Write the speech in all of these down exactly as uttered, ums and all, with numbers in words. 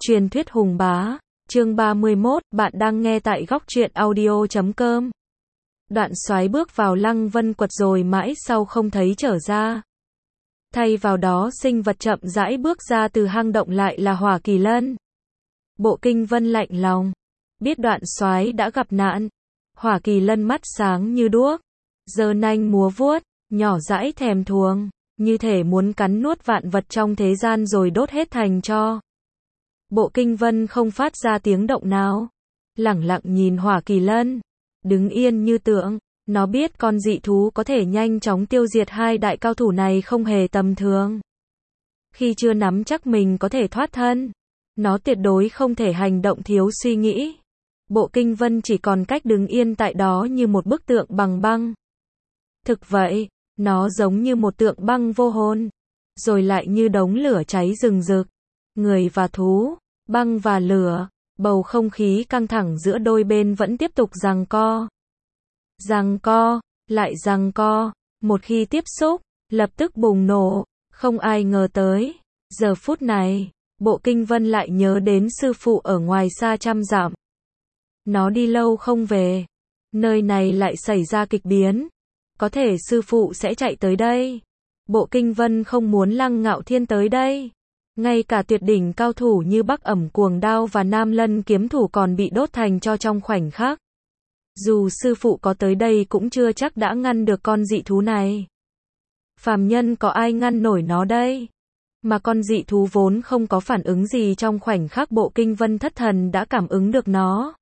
Truyền thuyết hùng bá, chương ba mươi mốt, bạn đang nghe tại góc truyện audio chấm com. Đoạn soái bước vào Lăng Vân Quật rồi mãi sau không thấy trở ra. Thay vào đó sinh vật chậm rãi bước ra từ hang động lại là Hỏa Kỳ Lân. Bộ Kinh Vân lạnh lòng, biết đoạn soái đã gặp nạn. Hỏa Kỳ Lân mắt sáng như đuốc, giơ nanh múa vuốt, nhỏ dãi thèm thuồng, như thể muốn cắn nuốt vạn vật trong thế gian rồi đốt hết thành tro. Bộ Kinh Vân không phát ra tiếng động nào, lẳng lặng nhìn Hỏa Kỳ Lân, đứng yên như tượng. Nó biết con dị thú có thể nhanh chóng tiêu diệt hai đại cao thủ này không hề tầm thường. Khi chưa nắm chắc mình có thể thoát thân, nó tuyệt đối không thể hành động thiếu suy nghĩ. Bộ Kinh Vân chỉ còn cách đứng yên tại đó như một bức tượng bằng băng. Thực vậy, nó giống như một tượng băng vô hồn, rồi lại như đống lửa cháy rừng rực. Người và thú, băng và lửa, bầu không khí căng thẳng giữa đôi bên vẫn tiếp tục giằng co. Giằng co, lại giằng co, một khi tiếp xúc, lập tức bùng nổ, không ai ngờ tới. Giờ phút này, Bộ Kinh Vân lại nhớ đến sư phụ ở ngoài xa trăm dặm. Nó đi lâu không về, nơi này lại xảy ra kịch biến. Có thể sư phụ sẽ chạy tới đây. Bộ Kinh Vân không muốn Lăng Ngạo Thiên tới đây. Ngay cả tuyệt đỉnh cao thủ như Bắc Ẩm Cuồng Đao và Nam Lân Kiếm Thủ còn bị đốt thành tro trong khoảnh khắc. Dù sư phụ có tới đây cũng chưa chắc đã ngăn được con dị thú này. Phàm nhân có ai ngăn nổi nó đây? Mà con dị thú vốn không có phản ứng gì trong khoảnh khắc Bộ Kinh Vân thất thần đã cảm ứng được nó.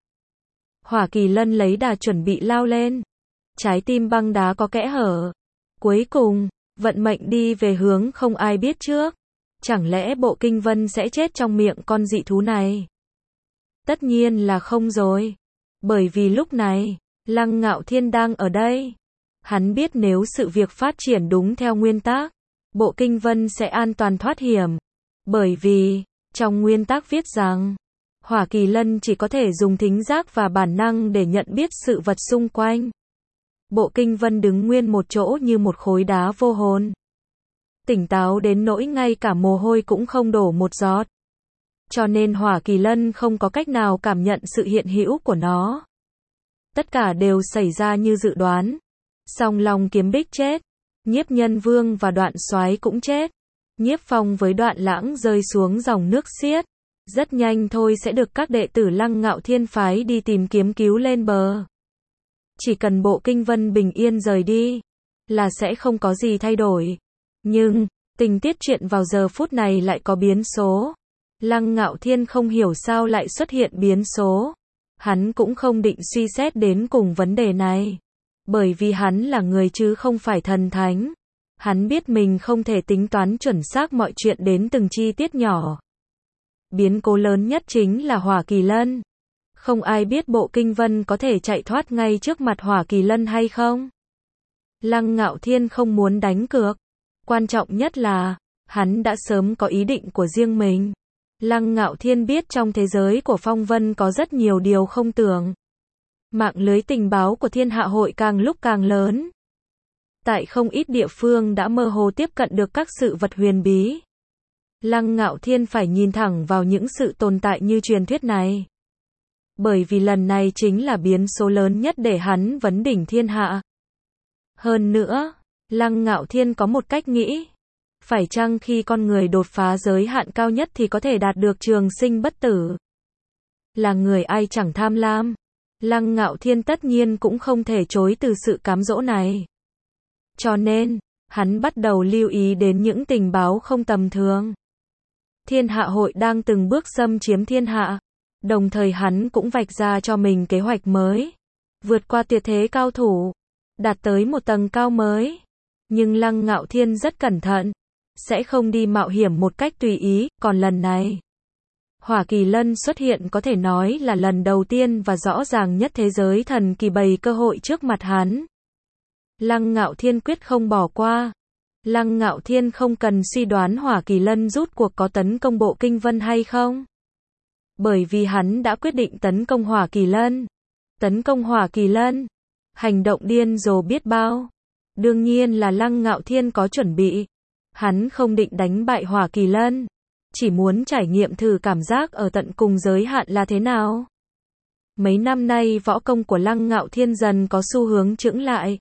Hỏa Kỳ Lân lấy đà chuẩn bị lao lên. Trái tim băng đá có kẽ hở. Cuối cùng, vận mệnh đi về hướng không ai biết trước. Chẳng lẽ Bộ Kinh Vân sẽ chết trong miệng con dị thú này? Tất nhiên là không rồi. Bởi vì lúc này, Lăng Ngạo Thiên đang ở đây. Hắn biết nếu sự việc phát triển đúng theo nguyên tắc, Bộ Kinh Vân sẽ an toàn thoát hiểm. Bởi vì, trong nguyên tắc viết rằng, Hỏa Kỳ Lân chỉ có thể dùng thính giác và bản năng để nhận biết sự vật xung quanh. Bộ Kinh Vân đứng nguyên một chỗ như một khối đá vô hồn. Tỉnh táo đến nỗi ngay cả mồ hôi cũng không đổ một giọt. Cho nên Hỏa Kỳ Lân không có cách nào cảm nhận sự hiện hữu của nó. Tất cả đều xảy ra như dự đoán. Song Long Kiếm Bích chết, Nhiếp Nhân Vương và Đoạn Soái cũng chết. Nhiếp Phong với Đoạn Lãng rơi xuống dòng nước xiết. Rất nhanh thôi sẽ được các đệ tử Lăng Ngạo Thiên phái đi tìm kiếm cứu lên bờ. Chỉ cần Bộ Kinh Vân bình yên rời đi, là sẽ không có gì thay đổi. Nhưng, tình tiết chuyện vào giờ phút này lại có biến số. Lăng Ngạo Thiên không hiểu sao lại xuất hiện biến số. Hắn cũng không định suy xét đến cùng vấn đề này. Bởi vì hắn là người chứ không phải thần thánh. Hắn biết mình không thể tính toán chuẩn xác mọi chuyện đến từng chi tiết nhỏ. Biến cố lớn nhất chính là Hỏa Kỳ Lân. Không ai biết Bộ Kinh Vân có thể chạy thoát ngay trước mặt Hỏa Kỳ Lân hay không. Lăng Ngạo Thiên không muốn đánh cược. Quan trọng nhất là, hắn đã sớm có ý định của riêng mình. Lăng Ngạo Thiên biết trong thế giới của phong vân có rất nhiều điều không tưởng. Mạng lưới tình báo của Thiên Hạ Hội càng lúc càng lớn. Tại không ít địa phương đã mơ hồ tiếp cận được các sự vật huyền bí. Lăng Ngạo Thiên phải nhìn thẳng vào những sự tồn tại như truyền thuyết này. Bởi vì lần này chính là biến số lớn nhất để hắn vấn đỉnh thiên hạ. Hơn nữa, Lăng Ngạo Thiên có một cách nghĩ. Phải chăng khi con người đột phá giới hạn cao nhất thì có thể đạt được trường sinh bất tử? Là người ai chẳng tham lam. Lăng Ngạo Thiên tất nhiên cũng không thể chối từ sự cám dỗ này. Cho nên, hắn bắt đầu lưu ý đến những tình báo không tầm thường. Thiên Hạ Hội đang từng bước xâm chiếm thiên hạ. Đồng thời hắn cũng vạch ra cho mình kế hoạch mới. Vượt qua tuyệt thế cao thủ. Đạt tới một tầng cao mới. Nhưng Lăng Ngạo Thiên rất cẩn thận. Sẽ không đi mạo hiểm một cách tùy ý. Còn lần này, Hỏa Kỳ Lân xuất hiện có thể nói là lần đầu tiên và rõ ràng nhất thế giới thần kỳ bày cơ hội trước mặt hắn. Lăng Ngạo Thiên quyết không bỏ qua. Lăng Ngạo Thiên không cần suy đoán Hỏa Kỳ Lân rút cuộc có tấn công Bộ Kinh Vân hay không. Bởi vì hắn đã quyết định tấn công Hỏa Kỳ Lân. Tấn công Hỏa Kỳ Lân. Hành động điên rồ biết bao. Đương nhiên là Lăng Ngạo Thiên có chuẩn bị. Hắn không định đánh bại Hỏa Kỳ Lân. chỉ muốn trải nghiệm thử cảm giác ở tận cùng giới hạn là thế nào. Mấy năm nay võ công của Lăng Ngạo Thiên dần có xu hướng chững lại.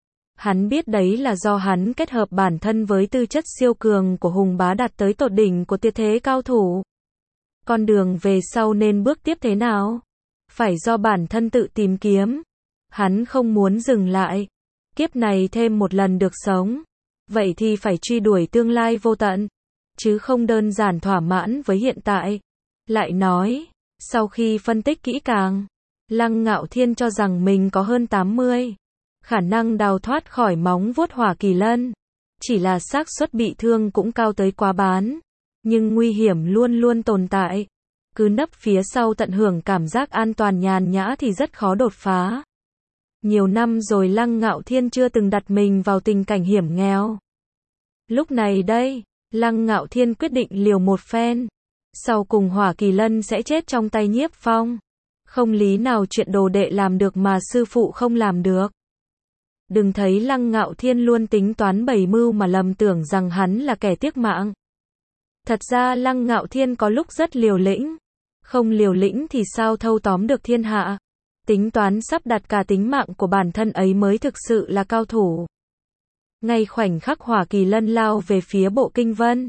Hắn biết đấy là do hắn kết hợp bản thân với tư chất siêu cường của Hùng Bá đạt tới tột đỉnh của tuyệt thế cao thủ. Con đường về sau nên bước tiếp thế nào? Phải do bản thân tự tìm kiếm. Hắn không muốn dừng lại. Kiếp này thêm một lần được sống. Vậy thì phải truy đuổi tương lai vô tận. Chứ không đơn giản thỏa mãn với hiện tại. Lại nói, sau khi phân tích kỹ càng, Lăng Ngạo Thiên cho rằng mình có hơn tám mươi khả năng đào thoát khỏi móng vuốt Hỏa Kỳ Lân. Chỉ là xác suất bị thương cũng cao tới quá bán. Nhưng nguy hiểm luôn luôn tồn tại. Cứ nấp phía sau tận hưởng cảm giác an toàn nhàn nhã thì rất khó đột phá. Nhiều năm rồi Lăng Ngạo Thiên chưa từng đặt mình vào tình cảnh hiểm nghèo. Lúc này đây, Lăng Ngạo Thiên quyết định liều một phen. Sau cùng Hỏa Kỳ Lân sẽ chết trong tay Nhiếp Phong. Không lý nào chuyện đồ đệ làm được mà sư phụ không làm được. Đừng thấy Lăng Ngạo Thiên luôn tính toán bày mưu mà lầm tưởng rằng hắn là kẻ tiếc mạng. Thật ra Lăng Ngạo Thiên có lúc rất liều lĩnh. Không liều lĩnh thì sao thâu tóm được thiên hạ. Tính toán sắp đặt cả tính mạng của bản thân ấy mới thực sự là cao thủ. Ngay khoảnh khắc Hỏa Kỳ Lân lao về phía Bộ Kinh Vân.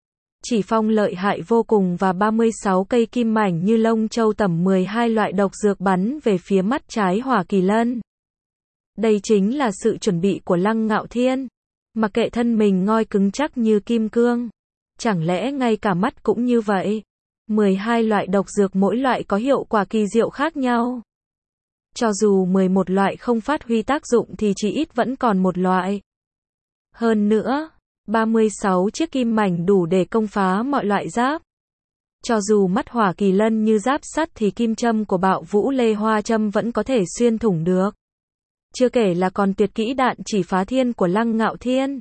Chỉ phong lợi hại vô cùng và ba mươi sáu cây kim mảnh như lông châu tẩm mười hai loại độc dược bắn về phía mắt trái Hỏa Kỳ Lân. Đây chính là sự chuẩn bị của Lăng Ngạo Thiên. Mặc kệ thân mình ngoi cứng chắc như kim cương. Chẳng lẽ ngay cả mắt cũng như vậy? mười hai loại độc dược mỗi loại có hiệu quả kỳ diệu khác nhau. Cho dù mười một loại không phát huy tác dụng thì chỉ ít vẫn còn một loại. Hơn nữa, ba mươi sáu chiếc kim mảnh đủ để công phá mọi loại giáp. Cho dù mắt Hỏa Kỳ Lân như giáp sắt thì kim châm của Bạo Vũ Lê Hoa châm vẫn có thể xuyên thủng được. Chưa kể là còn tuyệt kỹ đạn chỉ phá thiên của Lăng Ngạo Thiên.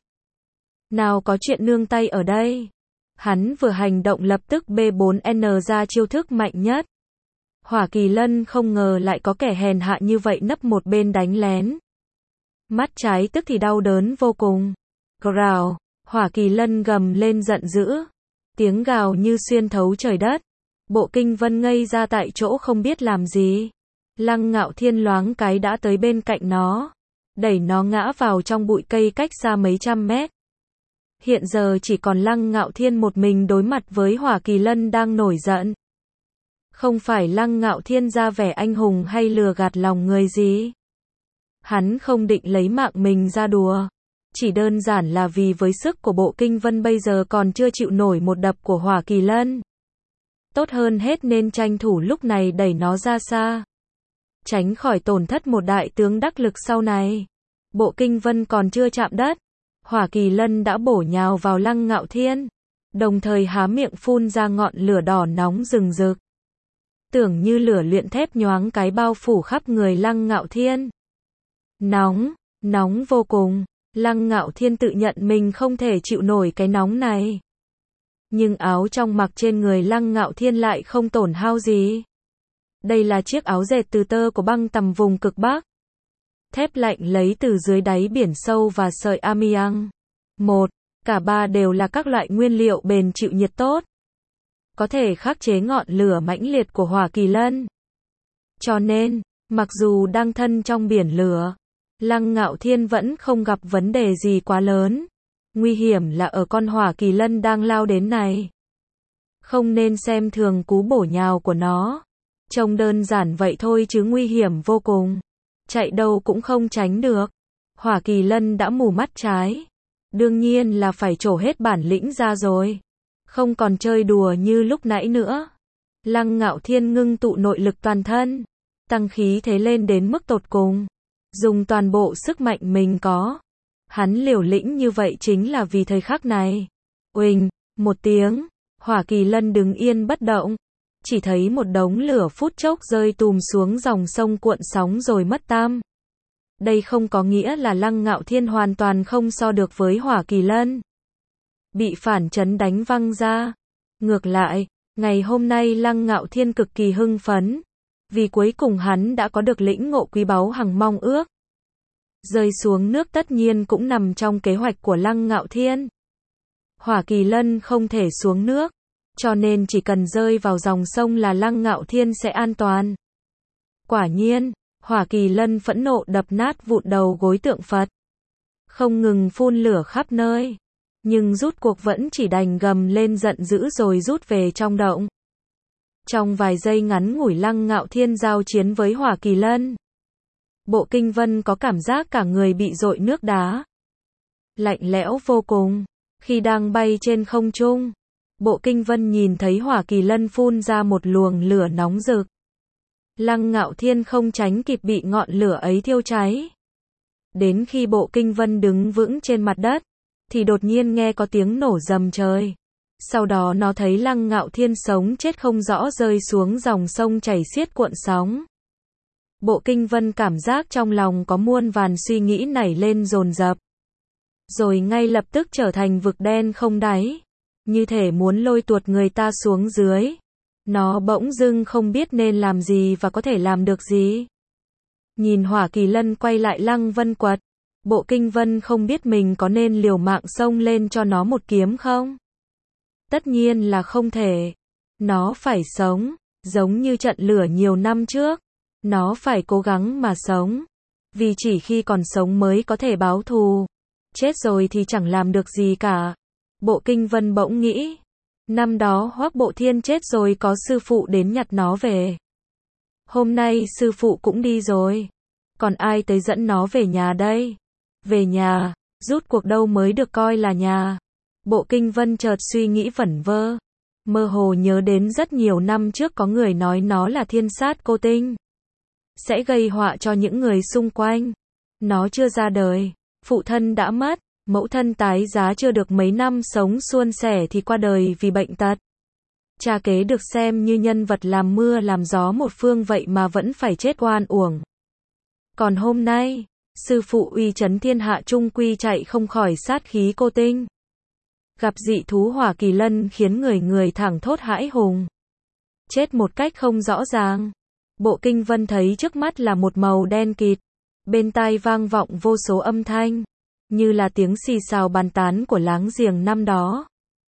Nào có chuyện nương tay ở đây. Hắn vừa hành động lập tức B bốn N ra chiêu thức mạnh nhất. Hỏa Kỳ Lân không ngờ lại có kẻ hèn hạ như vậy nấp một bên đánh lén. Mắt trái tức thì đau đớn vô cùng. Gào, Hỏa Kỳ Lân gầm lên giận dữ. Tiếng gào như xuyên thấu trời đất. Bộ Kinh Vân ngây ra tại chỗ không biết làm gì. Lăng Ngạo Thiên loáng cái đã tới bên cạnh nó. Đẩy nó ngã vào trong bụi cây cách xa mấy trăm mét. Hiện giờ chỉ còn Lăng Ngạo Thiên một mình đối mặt với Hỏa Kỳ Lân đang nổi giận. Không phải Lăng Ngạo Thiên ra vẻ anh hùng hay lừa gạt lòng người gì. Hắn không định lấy mạng mình ra đùa. Chỉ đơn giản là vì với sức của Bộ Kinh Vân bây giờ còn chưa chịu nổi một đập của Hỏa Kỳ Lân. Tốt hơn hết nên tranh thủ lúc này đẩy nó ra xa. Tránh khỏi tổn thất một đại tướng đắc lực sau này. Bộ Kinh Vân còn chưa chạm đất. Hỏa Kỳ Lân đã bổ nhào vào Lăng Ngạo Thiên. Đồng thời há miệng phun ra ngọn lửa đỏ nóng rừng rực. Tưởng như lửa luyện thép nhoáng cái bao phủ khắp người Lăng Ngạo Thiên. Nóng, nóng vô cùng. Lăng Ngạo Thiên tự nhận mình không thể chịu nổi cái nóng này. Nhưng áo trong mặc trên người Lăng Ngạo Thiên lại không tổn hao gì. Đây là chiếc áo dệt từ tơ của băng tầm vùng cực Bắc. Thép lạnh lấy từ dưới đáy biển sâu và sợi amiang. Một, cả ba đều là các loại nguyên liệu bền chịu nhiệt tốt. Có thể khắc chế ngọn lửa mãnh liệt của Hỏa Kỳ Lân. Cho nên, mặc dù đang thân trong biển lửa, Lăng Ngạo Thiên vẫn không gặp vấn đề gì quá lớn. Nguy hiểm là ở con Hỏa Kỳ Lân đang lao đến này. Không nên xem thường cú bổ nhào của nó. Trông đơn giản vậy thôi chứ nguy hiểm vô cùng. Chạy đâu cũng không tránh được. Hỏa Kỳ Lân đã mù mắt trái. Đương nhiên là phải trổ hết bản lĩnh ra rồi. Không còn chơi đùa như lúc nãy nữa. Lăng Ngạo Thiên ngưng tụ nội lực toàn thân. Tăng khí thế lên đến mức tột cùng. Dùng toàn bộ sức mạnh mình có. Hắn liều lĩnh như vậy chính là vì thời khắc này. Uỳnh, một tiếng. Hỏa Kỳ Lân đứng yên bất động. Chỉ thấy một đống lửa phút chốc rơi tùm xuống dòng sông cuộn sóng rồi mất tăm. Đây không có nghĩa là Lăng Ngạo Thiên hoàn toàn không so được với Hỏa Kỳ Lân. Bị phản chấn đánh văng ra. Ngược lại, ngày hôm nay Lăng Ngạo Thiên cực kỳ hưng phấn. Vì cuối cùng hắn đã có được lĩnh ngộ quý báu hằng mong ước. Rơi xuống nước tất nhiên cũng nằm trong kế hoạch của Lăng Ngạo Thiên. Hỏa Kỳ Lân không thể xuống nước. cho nên chỉ cần rơi vào dòng sông là Lăng Ngạo Thiên sẽ an toàn. Quả nhiên, Hỏa Kỳ Lân phẫn nộ đập nát vụn đầu gối tượng Phật, không ngừng phun lửa khắp nơi, nhưng rút cuộc vẫn chỉ đành gầm lên giận dữ rồi rút về trong động. Trong vài giây ngắn ngủi Lăng Ngạo Thiên giao chiến với Hỏa Kỳ Lân, Bộ Kinh Vân có cảm giác cả người bị dội nước đá. Lạnh lẽo vô cùng. Khi đang bay trên không trung, Bộ Kinh Vân nhìn thấy Hỏa Kỳ Lân phun ra một luồng lửa nóng rực. Lăng Ngạo Thiên không tránh kịp bị ngọn lửa ấy thiêu cháy. Đến khi Bộ Kinh Vân đứng vững trên mặt đất, thì đột nhiên nghe có tiếng nổ rầm trời. Sau đó nó thấy Lăng Ngạo Thiên sống chết không rõ rơi xuống dòng sông chảy xiết cuộn sóng. Bộ Kinh Vân cảm giác trong lòng có muôn vàn suy nghĩ nảy lên dồn dập. Rồi ngay lập tức trở thành vực đen không đáy. Như thể muốn lôi tuột người ta xuống dưới. Nó bỗng dưng không biết nên làm gì và có thể làm được gì. Nhìn Hỏa Kỳ Lân quay lại Lăng Vân Quật, Bộ Kinh Vân không biết mình có nên liều mạng xông lên cho nó một kiếm không? Tất nhiên là không thể. Nó phải sống, giống như trận lửa nhiều năm trước. Nó phải cố gắng mà sống. Vì chỉ khi còn sống mới có thể báo thù. Chết rồi thì chẳng làm được gì cả. Bộ Kinh Vân bỗng nghĩ. Năm đó Hoắc Bộ Thiên chết rồi có sư phụ đến nhặt nó về. Hôm nay sư phụ cũng đi rồi. Còn ai tới dẫn nó về nhà đây? Về nhà, rút cuộc đâu mới được coi là nhà. Bộ Kinh Vân chợt suy nghĩ vẩn vơ. Mơ hồ nhớ đến rất nhiều năm trước có người nói nó là thiên sát cô tinh. Sẽ gây họa cho những người xung quanh. Nó chưa ra đời, phụ thân đã mất, mẫu thân tái giá chưa được mấy năm sống suôn sẻ thì qua đời vì bệnh tật. Cha kế được xem như nhân vật làm mưa làm gió một phương vậy mà vẫn phải chết oan uổng. Còn hôm nay, sư phụ uy chấn thiên hạ trung quy chạy không khỏi sát khí cô tinh. Gặp dị thú Hỏa Kỳ Lân khiến người người thẳng thốt hãi hùng. Chết một cách không rõ ràng. Bộ Kinh Vân thấy trước mắt là một màu đen kịt. Bên tai vang vọng vô số âm thanh. Như là tiếng xì xào bàn tán của láng giềng năm đó.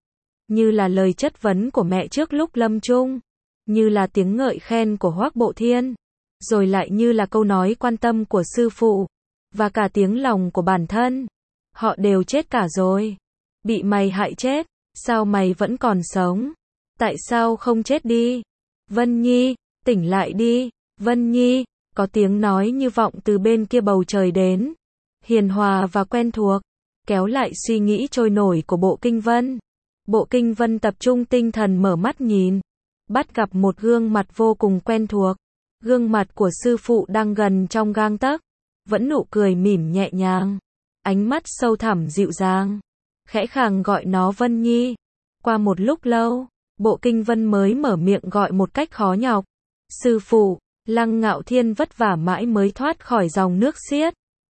Như là lời chất vấn của mẹ trước lúc lâm chung. Như là tiếng ngợi khen của Hoắc Bộ Thiên. Rồi lại như là câu nói quan tâm của sư phụ. Và cả tiếng lòng của bản thân. Họ đều chết cả rồi. Bị mày hại chết. Sao mày vẫn còn sống? Tại sao không chết đi? Vân Nhi, tỉnh lại đi. Vân Nhi, có tiếng nói như vọng từ bên kia bầu trời đến. Hiền hòa và quen thuộc. Kéo lại suy nghĩ trôi nổi của Bộ Kinh Vân. Bộ Kinh Vân tập trung tinh thần mở mắt nhìn. Bắt gặp một gương mặt vô cùng quen thuộc. Gương mặt của sư phụ đang gần trong gang tấc. Vẫn nụ cười mỉm nhẹ nhàng. Ánh mắt sâu thẳm dịu dàng. Khẽ khàng gọi nó Vân Nhi. Qua một lúc lâu, Bộ Kinh Vân mới mở miệng gọi một cách khó nhọc. Sư phụ, Lăng Ngạo Thiên vất vả mãi mới thoát khỏi dòng nước xiết.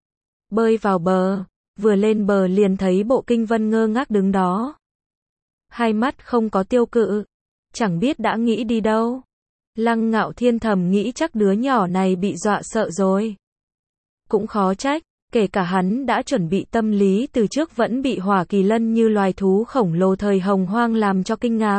Bơi vào bờ, vừa lên bờ liền thấy Bộ Kinh Vân ngơ ngác đứng đó. Hai mắt không có tiêu cự, chẳng biết đã nghĩ đi đâu. Lăng Ngạo Thiên thầm nghĩ chắc đứa nhỏ này bị dọa sợ rồi. Cũng khó trách, kể cả hắn đã chuẩn bị tâm lý từ trước vẫn bị Hỏa Kỳ Lân như loài thú khổng lồ thời Hồng Hoang làm cho kinh ngạc.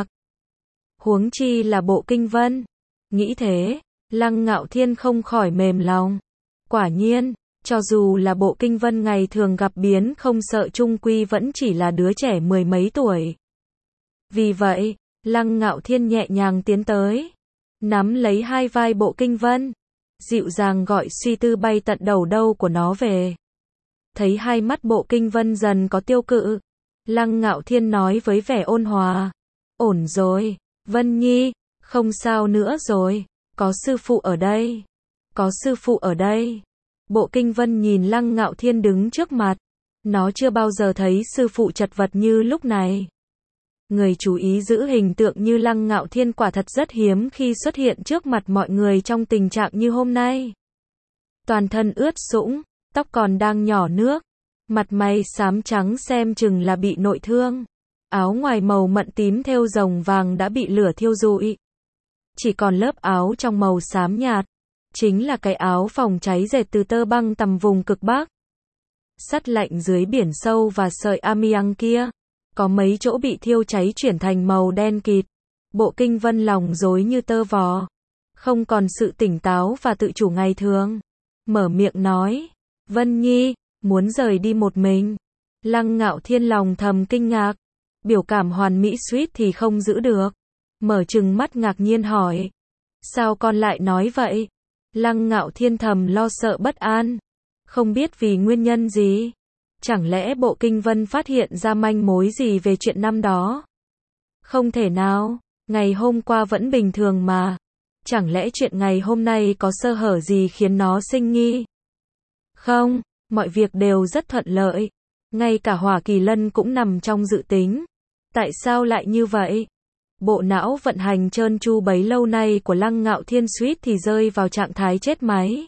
Huống chi là Bộ Kinh Vân. Nghĩ thế, Lăng Ngạo Thiên không khỏi mềm lòng. Quả nhiên, cho dù là Bộ Kinh Vân ngày thường gặp biến không sợ chung quy vẫn chỉ là đứa trẻ mười mấy tuổi. Vì vậy, Lăng Ngạo Thiên nhẹ nhàng tiến tới, nắm lấy hai vai Bộ Kinh Vân, dịu dàng gọi suy tư bay tận đầu đâu của nó về. Thấy hai mắt Bộ Kinh Vân dần có tiêu cự, Lăng Ngạo Thiên nói với vẻ ôn hòa. Ổn rồi, Vân Nhi, không sao nữa rồi, có sư phụ ở đây. Có sư phụ ở đây. Bộ Kinh Vân nhìn Lăng Ngạo Thiên đứng trước mặt. Nó chưa bao giờ thấy sư phụ chật vật như lúc này. Người chú ý giữ hình tượng như Lăng Ngạo Thiên quả thật rất hiếm khi xuất hiện trước mặt mọi người trong tình trạng như hôm nay. Toàn thân ướt sũng, tóc còn đang nhỏ nước, mặt mày xám trắng xem chừng là bị nội thương. Áo ngoài màu mận tím thêu rồng vàng đã bị lửa thiêu rụi. Chỉ còn lớp áo trong màu xám nhạt. Chính là cái áo phòng cháy dệt từ tơ băng tầm vùng cực Bắc. Sắt lạnh dưới biển sâu và sợi amiang kia. Có mấy chỗ bị thiêu cháy chuyển thành màu đen kịt. Bộ Kinh Vân lòng rối như tơ vò, không còn sự tỉnh táo và tự chủ ngày thường. Mở miệng nói, Vân Nhi, muốn rời đi một mình. Lăng Ngạo Thiên lòng thầm kinh ngạc, biểu cảm hoàn mỹ suýt thì không giữ được. Mở trừng mắt ngạc nhiên hỏi, sao con lại nói vậy? Lăng Ngạo Thiên thầm lo sợ bất an, không biết vì nguyên nhân gì. Chẳng lẽ Bộ Kinh Vân phát hiện ra manh mối gì về chuyện năm đó? Không thể nào, ngày hôm qua vẫn bình thường mà. Chẳng lẽ chuyện ngày hôm nay có sơ hở gì khiến nó sinh nghi? Không, mọi việc đều rất thuận lợi. Ngay cả Hỏa Kỳ Lân cũng nằm trong dự tính. Tại sao lại như vậy? Bộ não vận hành trơn tru bấy lâu nay của Lăng Ngạo Thiên suýt thì rơi vào trạng thái chết máy.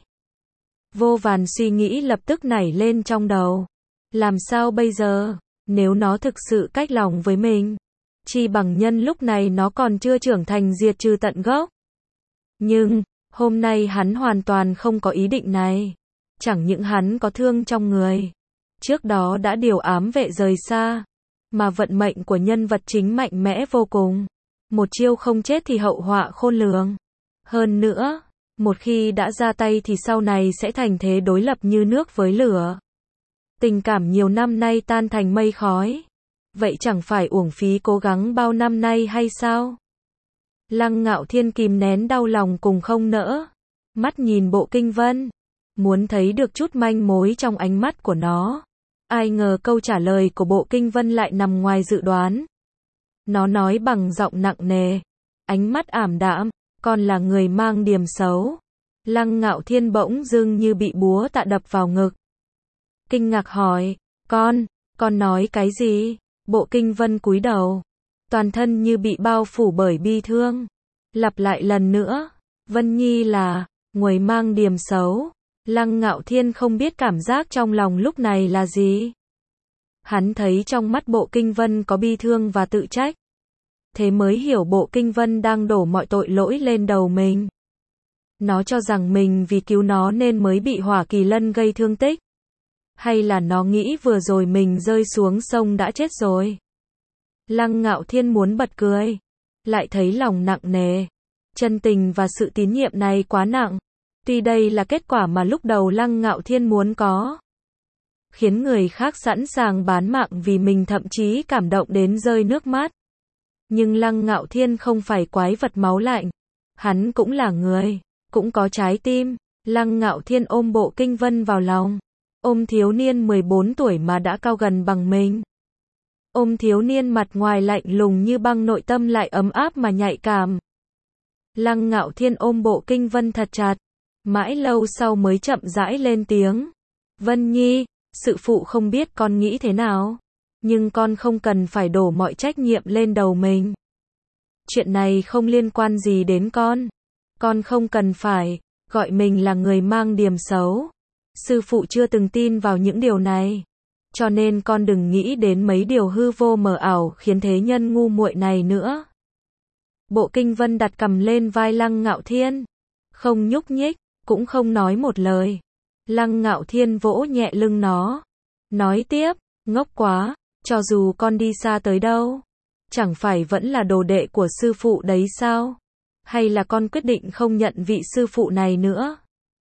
Vô vàn suy nghĩ lập tức nảy lên trong đầu. Làm sao bây giờ? Nếu nó thực sự cách lòng với mình, chi bằng nhân lúc này nó còn chưa trưởng thành diệt trừ tận gốc. Nhưng, hôm nay hắn hoàn toàn không có ý định này. Chẳng những hắn có thương trong người, trước đó đã điều ám vệ rời xa, mà vận mệnh của nhân vật chính mạnh mẽ vô cùng. Một chiêu không chết thì hậu họa khôn lường. Hơn nữa, một khi đã ra tay thì sau này sẽ thành thế đối lập như nước với lửa. Tình cảm nhiều năm nay tan thành mây khói. Vậy chẳng phải uổng phí cố gắng bao năm nay hay sao? Lăng Ngạo Thiên kìm nén đau lòng cùng không nỡ. Mắt nhìn Bộ Kinh Vân, muốn thấy được chút manh mối trong ánh mắt của nó. Ai ngờ câu trả lời của Bộ Kinh Vân lại nằm ngoài dự đoán. Nó nói bằng giọng nặng nề, ánh mắt ảm đạm, con là người mang điểm xấu. Lăng Ngạo Thiên bỗng dưng như bị búa tạ đập vào ngực. Kinh ngạc hỏi, con, con nói cái gì? Bộ Kinh Vân cúi đầu, toàn thân như bị bao phủ bởi bi thương. Lặp lại lần nữa, Vân Nhi là người mang điểm xấu. Lăng Ngạo Thiên không biết cảm giác trong lòng lúc này là gì. Hắn thấy trong mắt Bộ Kinh Vân có bi thương và tự trách. Thế mới hiểu Bộ Kinh Vân đang đổ mọi tội lỗi lên đầu mình. Nó cho rằng mình vì cứu nó nên mới bị Hỏa Kỳ Lân gây thương tích. Hay là nó nghĩ vừa rồi mình rơi xuống sông đã chết rồi. Lăng Ngạo Thiên muốn bật cười, lại thấy lòng nặng nề. Chân tình và sự tín nhiệm này quá nặng. Tuy đây là kết quả mà lúc đầu Lăng Ngạo Thiên muốn có, khiến người khác sẵn sàng bán mạng vì mình, thậm chí cảm động đến rơi nước mắt. Nhưng Lăng Ngạo Thiên không phải quái vật máu lạnh. Hắn cũng là người, cũng có trái tim. Lăng Ngạo Thiên ôm Bộ Kinh Vân vào lòng. Ôm thiếu niên mười bốn tuổi mà đã cao gần bằng mình. Ôm thiếu niên mặt ngoài lạnh lùng như băng, nội tâm lại ấm áp mà nhạy cảm. Lăng Ngạo Thiên ôm Bộ Kinh Vân thật chặt. Mãi lâu sau mới chậm rãi lên tiếng. Vân Nhi, sự phụ không biết con nghĩ thế nào. Nhưng con không cần phải đổ mọi trách nhiệm lên đầu mình. Chuyện này không liên quan gì đến con. Con không cần phải gọi mình là người mang điểm xấu. Sư phụ chưa từng tin vào những điều này. Cho nên con đừng nghĩ đến mấy điều hư vô mờ ảo khiến thế nhân ngu muội này nữa. Bộ Kinh Vân đặt cằm lên vai Lăng Ngạo Thiên, không nhúc nhích, cũng không nói một lời. Lăng Ngạo Thiên vỗ nhẹ lưng nó, nói tiếp, ngốc quá, cho dù con đi xa tới đâu, chẳng phải vẫn là đồ đệ của sư phụ đấy sao? Hay là con quyết định không nhận vị sư phụ này nữa?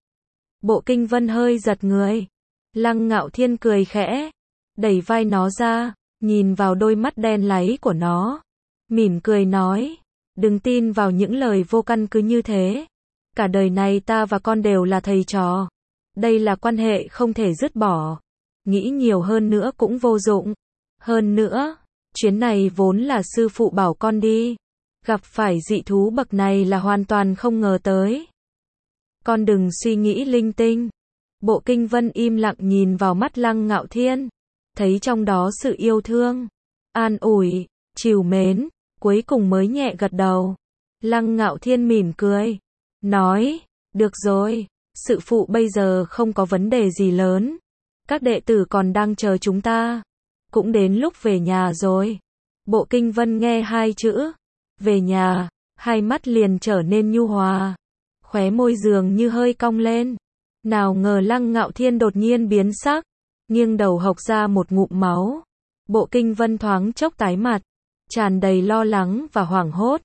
Bộ Kinh Vân hơi giật người. Lăng Ngạo Thiên cười khẽ, đẩy vai nó ra, nhìn vào đôi mắt đen láy của nó, mỉm cười nói, đừng tin vào những lời vô căn cứ như thế. Cả đời này ta và con đều là thầy trò. Đây là quan hệ không thể dứt bỏ. Nghĩ nhiều hơn nữa cũng vô dụng. Hơn nữa, chuyến này vốn là sư phụ bảo con đi. Gặp phải dị thú bậc này là hoàn toàn không ngờ tới. Con đừng suy nghĩ linh tinh. Bộ Kinh Vân im lặng nhìn vào mắt Lăng Ngạo Thiên, thấy trong đó sự yêu thương, an ủi, trìu mến, cuối cùng mới nhẹ gật đầu. Lăng Ngạo Thiên mỉm cười, nói, được rồi, sự phụ bây giờ không có vấn đề gì lớn. Các đệ tử còn đang chờ chúng ta. Cũng đến lúc về nhà rồi. Bộ Kinh Vân nghe hai chữ, về nhà, hai mắt liền trở nên nhu hòa. Khóe môi dường như hơi cong lên. Nào ngờ Lăng Ngạo Thiên đột nhiên biến sắc, nghiêng đầu hộc ra một ngụm máu. Bộ Kinh Vân thoáng chốc tái mặt, tràn đầy lo lắng và hoảng hốt.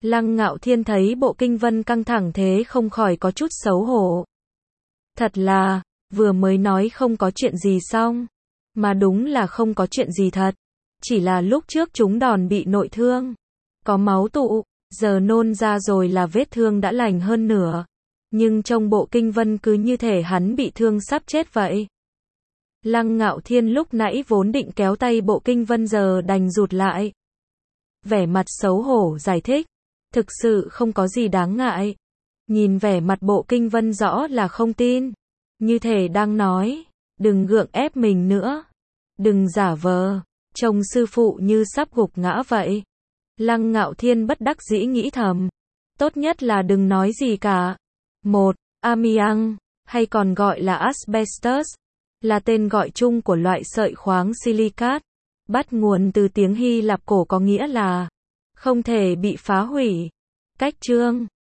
Lăng Ngạo Thiên thấy Bộ Kinh Vân căng thẳng thế không khỏi có chút xấu hổ. Thật là, vừa mới nói không có chuyện gì xong, mà đúng là không có chuyện gì thật. Chỉ là lúc trước chúng đòn bị nội thương, có máu tụ, giờ nôn ra rồi là vết thương đã lành hơn nửa. Nhưng trong Bộ Kinh Vân cứ như thể hắn bị thương sắp chết vậy. Lăng Ngạo Thiên lúc nãy vốn định kéo tay Bộ Kinh Vân giờ đành rụt lại. Vẻ mặt xấu hổ giải thích, thực sự không có gì đáng ngại. Nhìn vẻ mặt Bộ Kinh Vân rõ là không tin, như thể đang nói, đừng gượng ép mình nữa, đừng giả vờ, trông sư phụ như sắp gục ngã vậy. Lăng Ngạo Thiên bất đắc dĩ nghĩ thầm, tốt nhất là đừng nói gì cả. Một, amiang, hay còn gọi là asbestos, là tên gọi chung của loại sợi khoáng silicat, bắt nguồn từ tiếng Hy Lạp cổ có nghĩa là không thể bị phá hủy. Cách chương